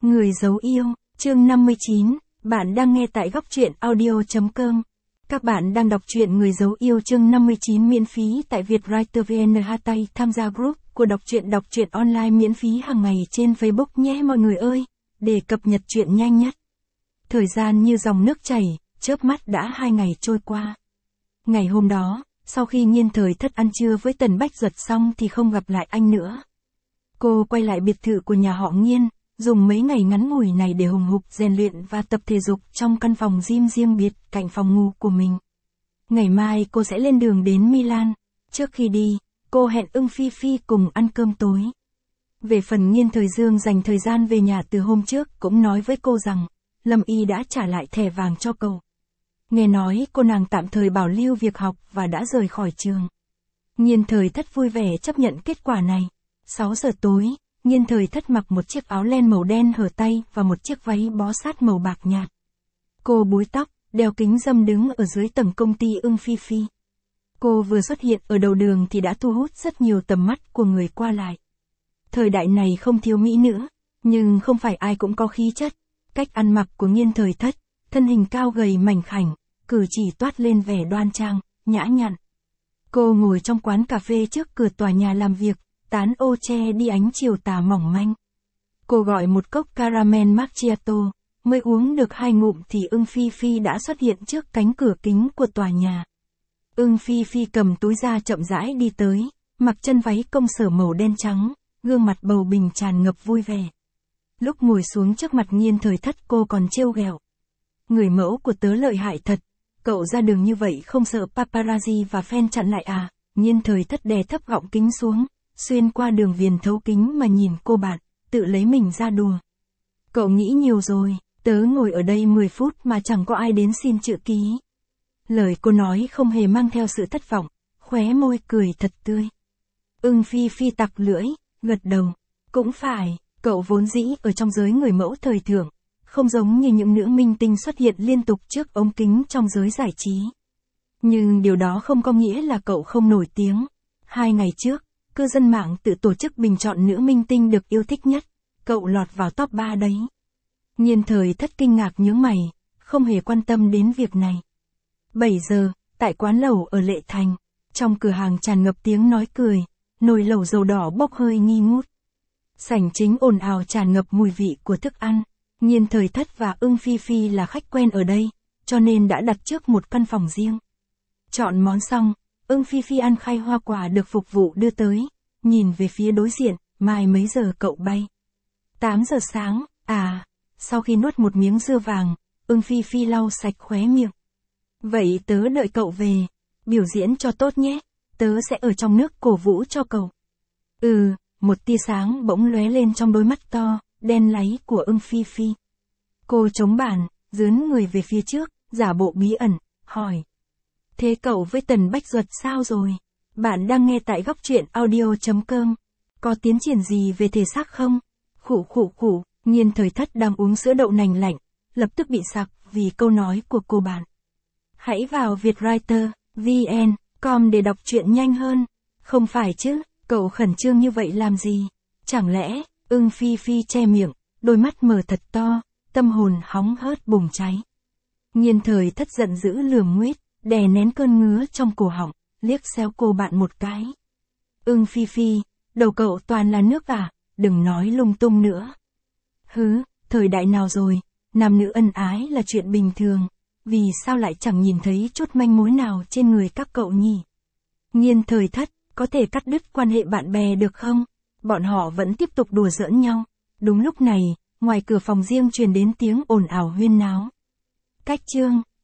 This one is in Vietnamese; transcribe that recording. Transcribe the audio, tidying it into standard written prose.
Người giấu yêu, chương 59, bạn đang nghe tại góc truyện audio.com. Các bạn đang đọc truyện Người giấu yêu chương 59 miễn phí tại Vietwriter VN. Tham gia group của đọc truyện online miễn phí hàng ngày trên Facebook nhé mọi người ơi, để cập nhật truyện nhanh nhất. Thời gian như dòng nước chảy, chớp mắt đã 2 ngày trôi qua. Ngày hôm đó, sau khi Nhiên Thời Thất ăn trưa với Tần Bách Duật xong thì không gặp lại anh nữa. Cô quay lại biệt thự của nhà họ Nhiên, dùng mấy ngày ngắn ngủi này để hùng hục rèn luyện và tập thể dục trong căn phòng gym riêng biệt cạnh phòng ngủ của mình. Ngày mai cô sẽ lên đường đến Milan. Trước khi đi, cô hẹn Ưng Phi Phi cùng ăn cơm tối. Về phần Nhiên Thời Dương dành thời gian về nhà từ hôm trước cũng nói với cô rằng, Lâm Y đã trả lại thẻ vàng cho cậu. Nghe nói cô nàng tạm thời bảo lưu việc học và đã rời khỏi trường. Nhiên Thời Thất vui vẻ chấp nhận kết quả này. 6 giờ tối, Nhiên Thời Thất mặc một chiếc áo len màu đen hở tay và một chiếc váy bó sát màu bạc nhạt. Cô búi tóc, đeo kính râm đứng ở dưới tầng công ty Ưng Phi Phi. Cô vừa xuất hiện ở đầu đường thì đã thu hút rất nhiều tầm mắt của người qua lại. Thời đại này không thiếu mỹ nữ, nhưng không phải ai cũng có khí chất. Cách ăn mặc của Nhiên Thời Thất, thân hình cao gầy mảnh khảnh, cử chỉ toát lên vẻ đoan trang, nhã nhặn. Cô ngồi trong quán cà phê trước cửa tòa nhà làm việc, tán ô che đi ánh chiều tà mỏng manh. Cô gọi một cốc caramel macchiato, mới uống được 2 ngụm thì Ưng Phi Phi đã xuất hiện trước cánh cửa kính của tòa nhà. Ưng Phi Phi cầm túi ra chậm rãi đi tới, mặc chân váy công sở màu đen trắng, gương mặt bầu bình tràn ngập vui vẻ. Lúc ngồi xuống trước mặt Nhiên Thời Thất cô còn trêu ghẹo. Người mẫu của tớ lợi hại thật, cậu ra đường như vậy không sợ paparazzi và fan chặn lại à? Nhiên Thời Thất đè thấp gọng kính xuống, xuyên qua đường viền thấu kính mà nhìn cô bạn, tự lấy mình ra đùa. Cậu nghĩ nhiều rồi, tớ ngồi ở đây 10 phút mà chẳng có ai đến xin chữ ký. Lời cô nói không hề mang theo sự thất vọng, khóe môi cười thật tươi. Ưng Phi Phi tặc lưỡi, gật đầu. Cũng phải, cậu vốn dĩ ở trong giới người mẫu thời thượng, không giống như những nữ minh tinh xuất hiện liên tục trước ống kính trong giới giải trí. Nhưng điều đó không có nghĩa là cậu không nổi tiếng. 2 ngày trước, cư dân mạng tự tổ chức bình chọn nữ minh tinh được yêu thích nhất, cậu lọt vào top 3 đấy. Nhiên Thời Thất kinh ngạc nhướng mày, không hề quan tâm đến việc này. 7 giờ, tại quán lẩu ở Lệ Thành, trong cửa hàng tràn ngập tiếng nói cười, nồi lẩu dầu đỏ bốc hơi nghi ngút. Sảnh chính ồn ào tràn ngập mùi vị của thức ăn. Nhiên Thời Thất và Ưng Phi Phi là khách quen ở đây, cho nên đã đặt trước một căn phòng riêng. Chọn món xong, Ưng Phi Phi ăn khay hoa quả được phục vụ đưa tới, nhìn về phía đối diện, mai mấy giờ cậu bay? 8 giờ sáng, à, sau khi nuốt một miếng dưa vàng, Ưng Phi Phi lau sạch khóe miệng. Vậy tớ đợi cậu về, biểu diễn cho tốt nhé, tớ sẽ ở trong nước cổ vũ cho cậu. Một tia sáng bỗng lóe lên trong đôi mắt to, đen láy của Ưng Phi Phi. Cô chống bàn, dướn người về phía trước, giả bộ bí ẩn, hỏi. Thế cậu với Tần Bách Duật sao rồi? Bạn đang nghe tại góc truyện audio.com. Có tiến triển gì về thể xác không? Khủ, Nhiên Thời Thất đang uống sữa đậu nành lạnh, lập tức bị sặc vì câu nói của cô bạn. Hãy vào Vietwriter, VN.com để đọc truyện nhanh hơn. Không phải chứ, cậu khẩn trương như vậy làm gì? Chẳng lẽ, Ưng Phi Phi che miệng, đôi mắt mở thật to, tâm hồn hóng hớt bùng cháy. Nhiên Thời Thất giận dữ lườm nguýt, đè nén cơn ngứa trong cổ họng, liếc xéo cô bạn một cái. Ưng Phi Phi, đầu cậu toàn là nước à, đừng nói lung tung nữa. Thời đại nào rồi, nam nữ ân ái là chuyện bình thường, vì sao lại chẳng nhìn thấy chút manh mối nào trên người các cậu nhỉ? Nhiên Thời Thất, có thể cắt đứt quan hệ bạn bè được không? Bọn họ vẫn tiếp tục đùa giỡn nhau. Đúng lúc này, ngoài cửa phòng riêng truyền đến tiếng ồn ào huyên náo. Cách chương